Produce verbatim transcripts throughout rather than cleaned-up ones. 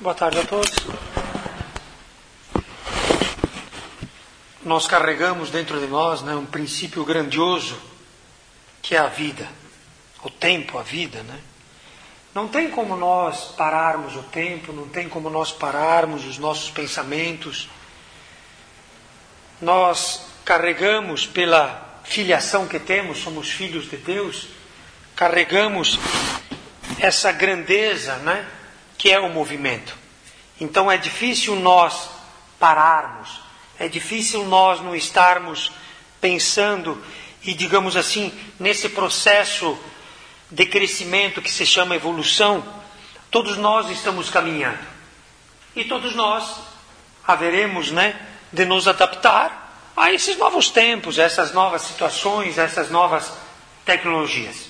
Boa tarde a todos. Nós carregamos dentro de nós, né, um princípio grandioso, que é a vida. O tempo, a vida, né? Não tem como nós pararmos o tempo, não tem como nós pararmos os nossos pensamentos. Nós carregamos pela filiação que temos, somos filhos de Deus, carregamos essa grandeza, né, que é o movimento. Então é difícil nós pararmos, é difícil nós não estarmos pensando e, digamos assim, nesse processo de crescimento que se chama evolução. Todos nós estamos caminhando e todos nós haveremos, né, de nos adaptar a esses novos tempos, a essas novas situações, a essas novas tecnologias.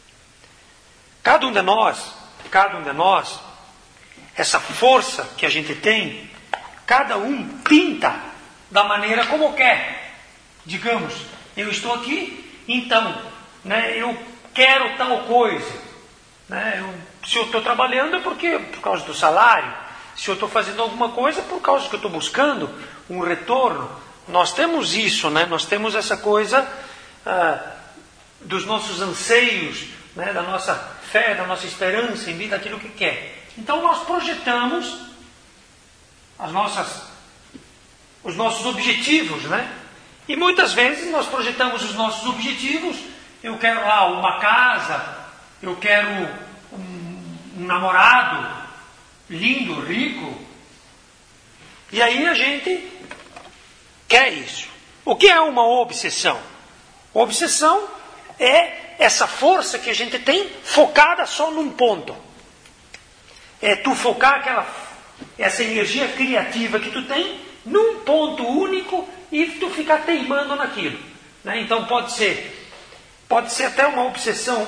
Cada um de nós, cada um de nós, essa força que a gente tem, cada um pinta da maneira como quer. Digamos, eu estou aqui, então, né, eu quero tal coisa. Né, eu, se eu estou trabalhando é porque, por causa do salário. Se eu estou fazendo alguma coisa é por causa que eu estou buscando um retorno. Nós temos isso, né? Nós temos essa coisa ah, dos nossos anseios, né? Da nossa fé, da nossa esperança em vida, daquilo que quer. Então nós projetamos as nossas, os nossos objetivos, né? E muitas vezes nós projetamos os nossos objetivos. Eu quero lá uma casa, eu quero um, um namorado lindo, rico. E aí a gente quer isso. O que é uma obsessão? Obsessão é essa força que a gente tem focada só num ponto. É tu focar aquela, essa energia criativa que tu tem num ponto único e tu ficar teimando naquilo. Né? Então pode ser, pode ser até uma obsessão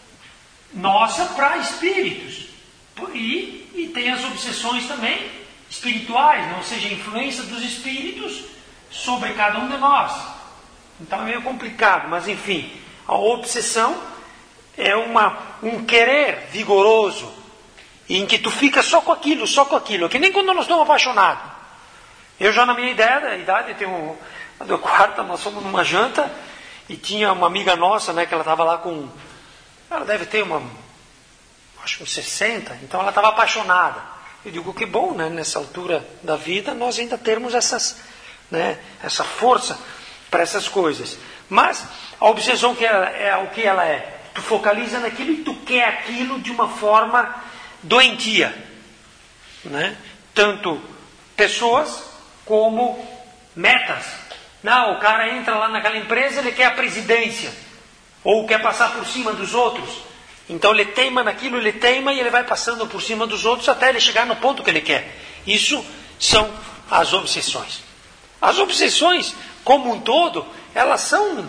nossa para espíritos. E, e tem as obsessões também espirituais, né? Ou seja, a influência dos espíritos sobre cada um de nós. Então é meio complicado, mas enfim, a obsessão é uma, um querer vigoroso, em que tu fica só com aquilo, só com aquilo, que nem quando nós estamos apaixonados. Eu já na minha ideia, idade, eu tenho do quarto, nós fomos numa janta e tinha uma amiga nossa, né, que ela estava lá com, ela deve ter uma, acho uns sessenta, então ela estava apaixonada. Eu digo que bom, né, nessa altura da vida nós ainda termos essas, né, essa força para essas coisas. Mas a obsessão que ela é o que ela é, tu focaliza naquilo e tu quer aquilo de uma forma doentia, né? Tanto pessoas como metas. Não, o cara entra lá naquela empresa, ele quer a presidência, ou quer passar por cima dos outros. Então ele teima naquilo, ele teima e ele vai passando por cima dos outros até ele chegar no ponto que ele quer. Isso são as obsessões. As obsessões, como um todo, elas são,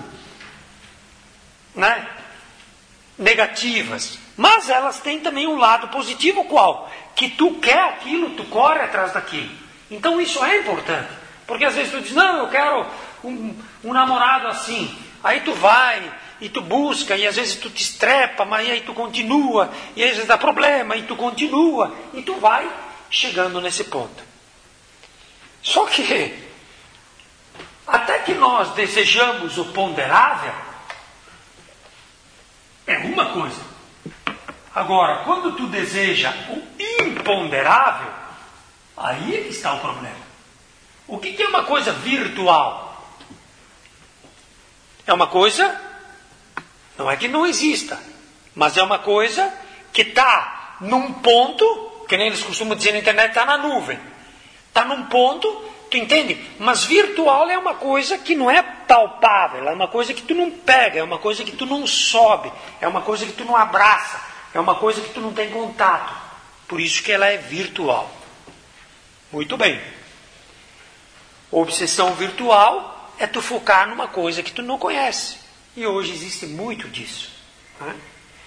né, negativas. Mas elas têm também um lado positivo, qual? Que tu quer aquilo, tu corre atrás daquilo. Então isso é importante. Porque às vezes tu diz, não, eu quero um, um namorado assim. Aí tu vai e tu busca, e às vezes tu te estrepa, mas aí tu continua, e às vezes dá problema, e tu continua, e tu vai chegando nesse ponto. Só que, até que nós desejamos o ponderável, é uma coisa. Agora, quando tu deseja o imponderável, aí é que está o problema. O que é uma coisa virtual? É uma coisa, não é que não exista, mas é uma coisa que está num ponto, que nem eles costumam dizer na internet, está na nuvem. Está num ponto, tu entende? Mas virtual é uma coisa que não é palpável, é uma coisa que tu não pega, é uma coisa que tu não sobe, é uma coisa que tu não abraça. É uma coisa que tu não tem contato. Por isso que ela é virtual. Muito bem. Obsessão virtual é tu focar numa coisa que tu não conhece. E hoje existe muito disso. Né?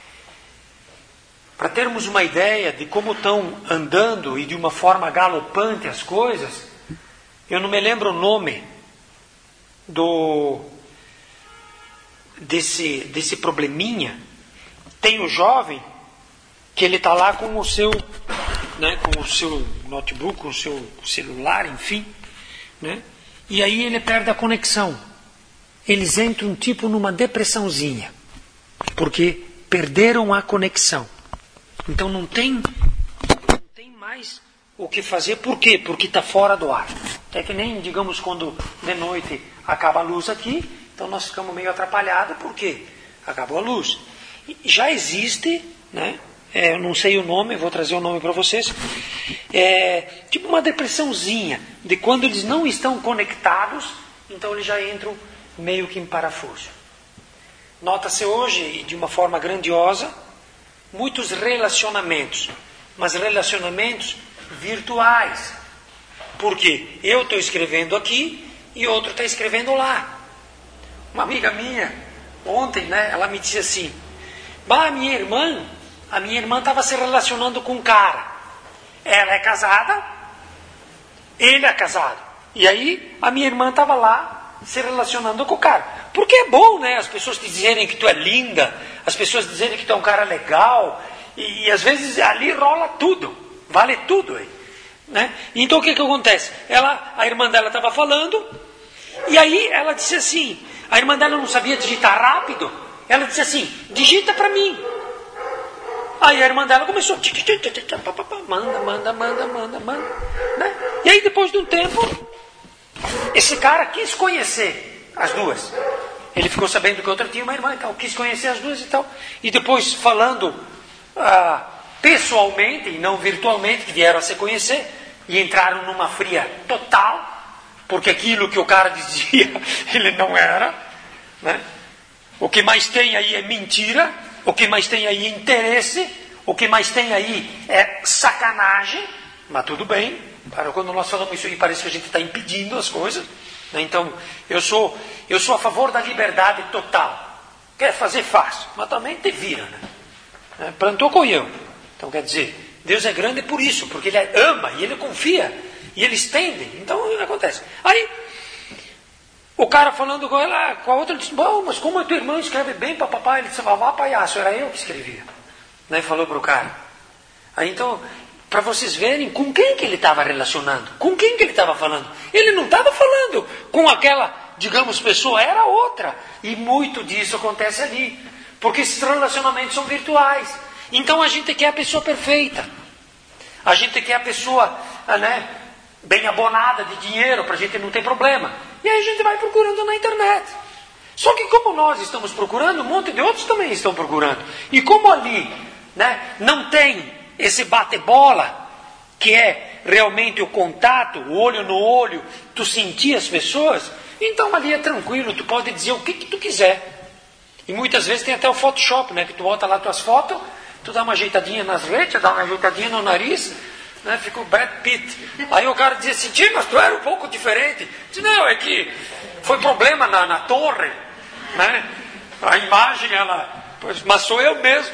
Para termos uma ideia de como estão andando e de uma forma galopante as coisas, eu não me lembro o nome do desse, desse probleminha. Tem o jovem que ele está lá com o seu né, com o seu notebook, com o seu celular, enfim, né, e aí ele perde a conexão. Eles entram tipo numa depressãozinha, porque perderam a conexão. Então não tem, não tem mais o que fazer. Por quê? Porque está fora do ar. É que nem, digamos, quando de noite acaba a luz aqui, então nós ficamos meio atrapalhados, por quê? Acabou a luz. E já existe, né? É, eu não sei o nome, vou trazer o nome para vocês. É tipo uma depressãozinha, de quando eles não estão conectados, então eles já entram meio que em parafuso. Nota-se hoje, de uma forma grandiosa, muitos relacionamentos, mas relacionamentos virtuais. Por quê? Eu estou escrevendo aqui e outro está escrevendo lá. Uma amiga minha, ontem, né, ela me disse assim, bah, minha irmã, a minha irmã estava se relacionando com um cara. Ela é casada, ele é casado. E aí, a minha irmã estava lá, se relacionando com o cara. Porque é bom, né? As pessoas te dizerem que tu é linda, as pessoas dizerem que tu é um cara legal, e, e às vezes ali rola tudo, vale tudo aí, né? Então o que que acontece? Ela, a irmã dela estava falando, e aí ela disse assim, a irmã dela não sabia digitar rápido, ela disse assim, digita para mim. Aí a irmã dela começou, manda, manda, manda, manda, manda, né? E aí depois de um tempo, esse cara quis conhecer as duas. Ele ficou sabendo que a outra tinha uma irmã e tal, quis conhecer as duas e tal. E depois falando ah, pessoalmente e não virtualmente, que vieram a se conhecer, e entraram numa fria total, porque aquilo que o cara dizia, ele não era, né? O que mais tem aí é mentira, o que mais tem aí é interesse, o que mais tem aí é sacanagem, mas tudo bem. Para quando nós falamos isso aí, parece que a gente está impedindo as coisas, né? Então, eu sou, eu sou a favor da liberdade total. Quer fazer, faz, mas também te vira, né? Plantou, colheu. Então, quer dizer, Deus é grande por isso, porque Ele ama e Ele confia, e Ele estende. Então, acontece. Aí, o cara falando com ela, com a outra, ele disse, bom, mas como a tua irmã escreve bem para papai? Ele disse, vá, palhaço, era eu que escrevia. Né? Falou para o cara. Aí, então... para vocês verem com quem que ele estava relacionando, com quem que ele estava falando. Ele não estava falando com aquela, digamos, pessoa, era outra. E muito disso acontece ali, porque esses relacionamentos são virtuais. Então a gente quer a pessoa perfeita, a gente quer a pessoa, né, bem abonada de dinheiro, para a gente não ter problema. E aí a gente vai procurando na internet. Só que como nós estamos procurando, um monte de outros também estão procurando. E como ali, né, não tem esse bate-bola, que é realmente o contato, o olho no olho, tu sentir as pessoas, então ali é tranquilo, tu pode dizer o que, que tu quiser. E muitas vezes tem até o Photoshop, né, que tu bota lá tuas fotos, tu dá uma ajeitadinha nas redes, dá uma ajeitadinha no nariz, né, fica o Brad Pitt. Aí o cara diz assim, Tim, mas tu era um pouco diferente. Diz, não, é que foi problema na, na torre, né? A imagem, ela, pois, mas sou eu mesmo.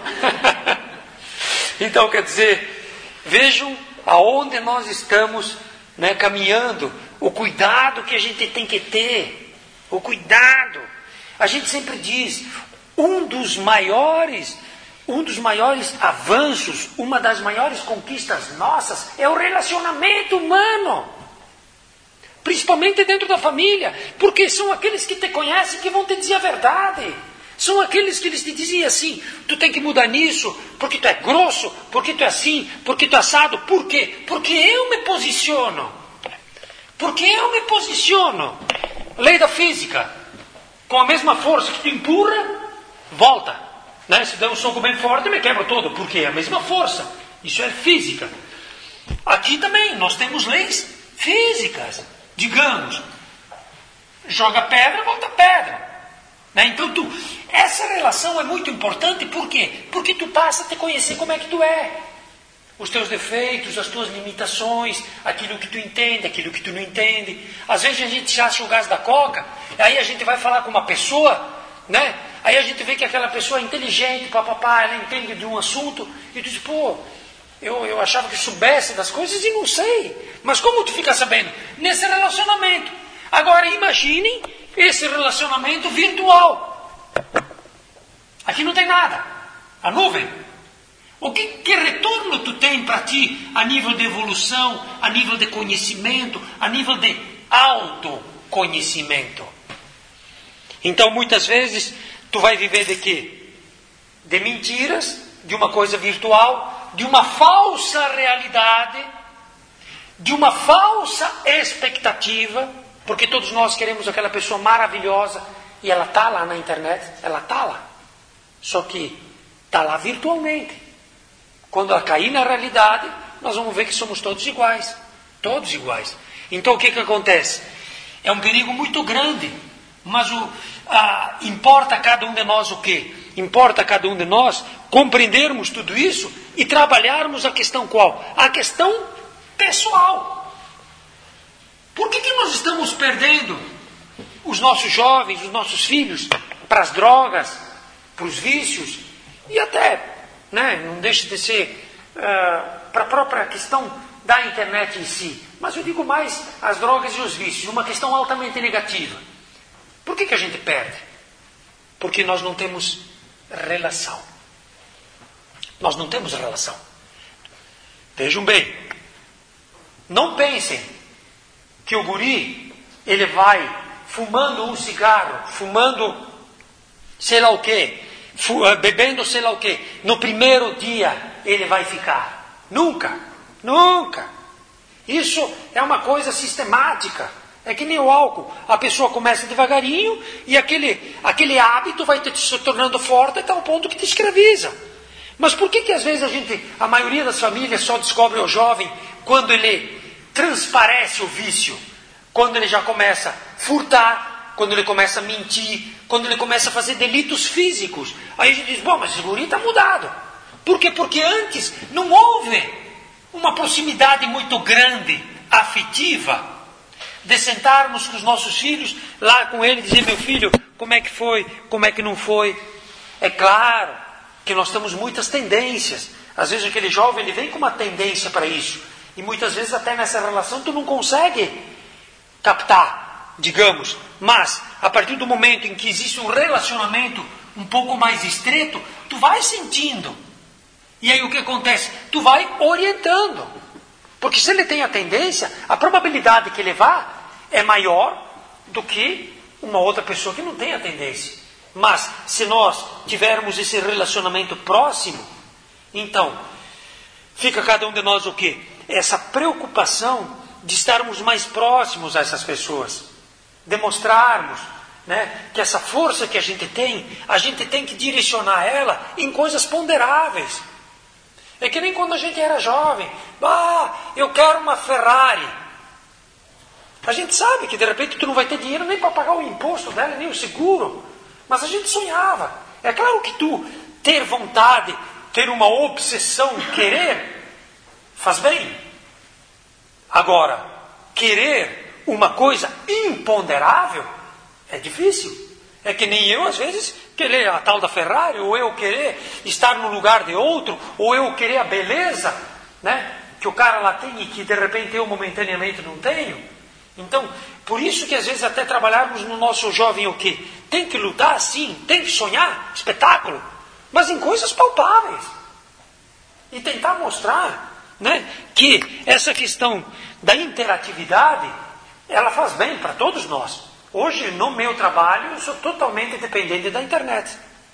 Então, quer dizer, vejam aonde nós estamos, né, caminhando, o cuidado que a gente tem que ter, o cuidado. A gente sempre diz, um dos maiores, um dos maiores avanços, uma das maiores conquistas nossas é o relacionamento humano. Principalmente dentro da família, porque são aqueles que te conhecem que vão te dizer a verdade. São aqueles que eles te diziam assim, tu tem que mudar nisso, porque tu é grosso, porque tu é assim, porque tu é assado. Por quê? Porque eu me posiciono. Porque eu me posiciono. Lei da física. Com a mesma força que te empurra, volta. Né? Se der um soco bem forte, me quebra todo. Porque é a mesma força. Isso é física. Aqui também nós temos leis físicas. Digamos, joga pedra, volta pedra. Né? Então, tu, essa relação é muito importante, por quê? Porque tu passa a te conhecer como é que tu é. Os teus defeitos, as tuas limitações, aquilo que tu entende, aquilo que tu não entende. Às vezes a gente acha o gás da coca, aí a gente vai falar com uma pessoa, né? Aí a gente vê que aquela pessoa é inteligente, papapá, ela entende de um assunto, e tu diz, pô, eu, eu achava que soubesse das coisas e não sei. Mas como tu fica sabendo? Nesse relacionamento. Agora imaginem esse relacionamento virtual. Aqui não tem nada. A nuvem. O que, que retorno tu tem para ti a nível de evolução, a nível de conhecimento, a nível de autoconhecimento? Então, muitas vezes, tu vai viver de quê? De mentiras, de uma coisa virtual, de uma falsa realidade, de uma falsa expectativa, porque todos nós queremos aquela pessoa maravilhosa e ela está lá na internet, ela está lá. Só que está lá virtualmente. Quando ela cair na realidade, nós vamos ver que somos todos iguais. Todos iguais. Então o que, que acontece? É um perigo muito grande. Mas o, a, importa a cada um de nós o quê? Importa a cada um de nós compreendermos tudo isso e trabalharmos a questão qual? A questão pessoal. Por que, que nós estamos perdendo os nossos jovens, os nossos filhos para as drogas, para os vícios e até, né, não deixa de ser uh, para a própria questão da internet em si. Mas eu digo mais as drogas e os vícios, uma questão altamente negativa. Por que, que a gente perde? Porque nós não temos relação. Nós não temos relação. Vejam bem. Não pensem que o guri, ele vai fumando um cigarro, fumando sei lá o quê, bebendo sei lá o quê. No primeiro dia ele vai ficar. Nunca. Nunca. Isso é uma coisa sistemática. É que nem o álcool. A pessoa começa devagarinho e aquele, aquele hábito vai te, se tornando forte até o ponto que te escraviza. Mas por que que às vezes a gente, a maioria das famílias só descobre o jovem quando ele transparece o vício? Quando ele já começa a furtar, quando ele começa a mentir, quando ele começa a fazer delitos físicos. Aí a gente diz, bom, mas esse guri está mudado. Por quê? Porque antes não houve uma proximidade muito grande, afetiva, de sentarmos com os nossos filhos, lá com ele, dizer, meu filho, como é que foi, como é que não foi. É claro que nós temos muitas tendências. Às vezes aquele jovem, ele vem com uma tendência para isso. E muitas vezes até nessa relação tu não consegue captar, digamos. Mas, a partir do momento em que existe um relacionamento um pouco mais estreito, tu vai sentindo. E aí o que acontece? Tu vai orientando. Porque se ele tem a tendência, a probabilidade que ele vá é maior do que uma outra pessoa que não tem a tendência. Mas, se nós tivermos esse relacionamento próximo, então, fica cada um de nós o quê? Essa preocupação de estarmos mais próximos a essas pessoas. Demonstrarmos, né, que essa força que a gente tem, a gente tem que direcionar ela em coisas ponderáveis. É que nem quando a gente era jovem. Ah, eu quero uma Ferrari. A gente sabe que de repente tu não vai ter dinheiro nem para pagar o imposto dela, nem o seguro. Mas a gente sonhava. É claro que tu ter vontade, ter uma obsessão, querer, faz bem. Agora, querer uma coisa imponderável é difícil. É que nem eu, às vezes, querer a tal da Ferrari, ou eu querer estar no lugar de outro, ou eu querer a beleza, né, que o cara lá tem e que de repente eu momentaneamente não tenho. Então, por isso que às vezes até trabalharmos no nosso jovem o quê? Tem que lutar sim, tem que sonhar, espetáculo, mas em coisas palpáveis. E tentar mostrar, né, que essa questão da interatividade, ela faz bem para todos nós. Hoje, no meu trabalho, eu sou totalmente dependente da internet.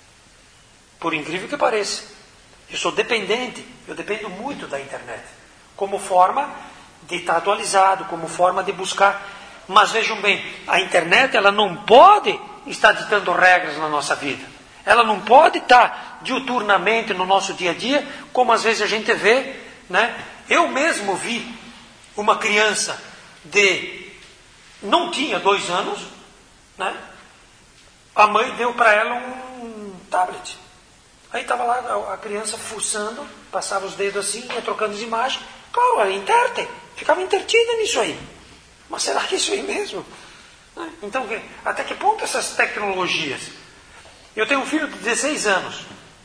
Por incrível que pareça. Eu sou dependente, eu dependo muito da internet. Como forma de estar atualizado, como forma de buscar. Mas vejam bem, a internet ela não pode estar ditando regras na nossa vida. Ela não pode estar diuturnamente no nosso dia a dia, como às vezes a gente vê, né? Eu mesmo vi uma criança de... não tinha dois anos, né? A mãe deu para ela um tablet. Aí estava lá a criança fuçando, passava os dedos assim, ia trocando as imagens. Claro, era interte, ficava intertida nisso aí. Mas será que é isso aí mesmo? Então, até que ponto essas tecnologias? Eu tenho um filho de dezesseis anos.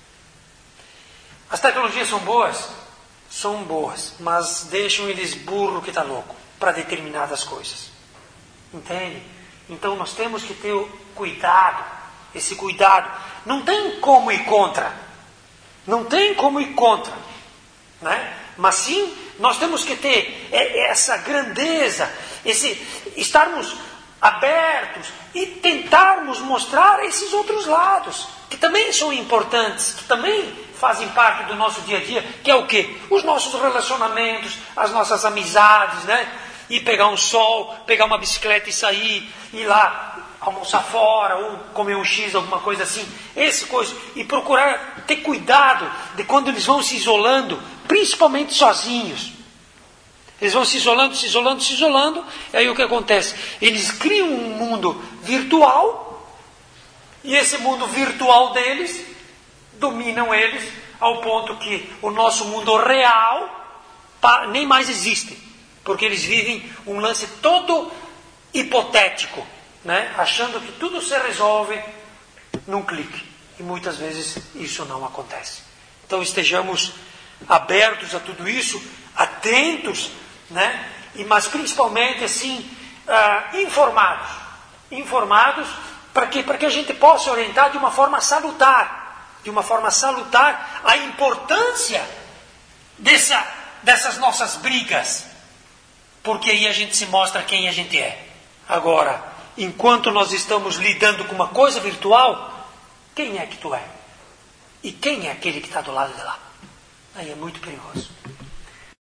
As tecnologias são boas? São boas, mas deixam eles burro que está louco para determinadas coisas. Entende? Então nós temos que ter o cuidado, esse cuidado. Não tem como ir contra. Não tem como ir contra, né? Mas sim, nós temos que ter essa grandeza, esse, estarmos abertos e tentarmos mostrar esses outros lados, que também são importantes, que também fazem parte do nosso dia a dia, que é o quê? Os nossos relacionamentos, as nossas amizades, né? Ir pegar um sol, pegar uma bicicleta e sair, ir lá almoçar fora, ou comer um X, alguma coisa assim, esse coisa, e procurar ter cuidado de quando eles vão se isolando, principalmente sozinhos. Eles vão se isolando, se isolando, se isolando, e aí o que acontece? Eles criam um mundo virtual, e esse mundo virtual deles, dominam eles, ao ponto que o nosso mundo real nem mais existe, porque eles vivem um lance todo hipotético, né? Achando que tudo se resolve num clique. E muitas vezes isso não acontece. Então estejamos abertos a tudo isso, atentos, né? E, mas principalmente assim, uh, informados. Informados para que, para que a gente possa orientar de uma forma salutar, de uma forma salutar a importância dessa, dessas nossas brigas. Porque aí a gente se mostra quem a gente é. Agora, enquanto nós estamos lidando com uma coisa virtual, quem é que tu é? E quem é aquele que está do lado de lá? Aí é muito perigoso.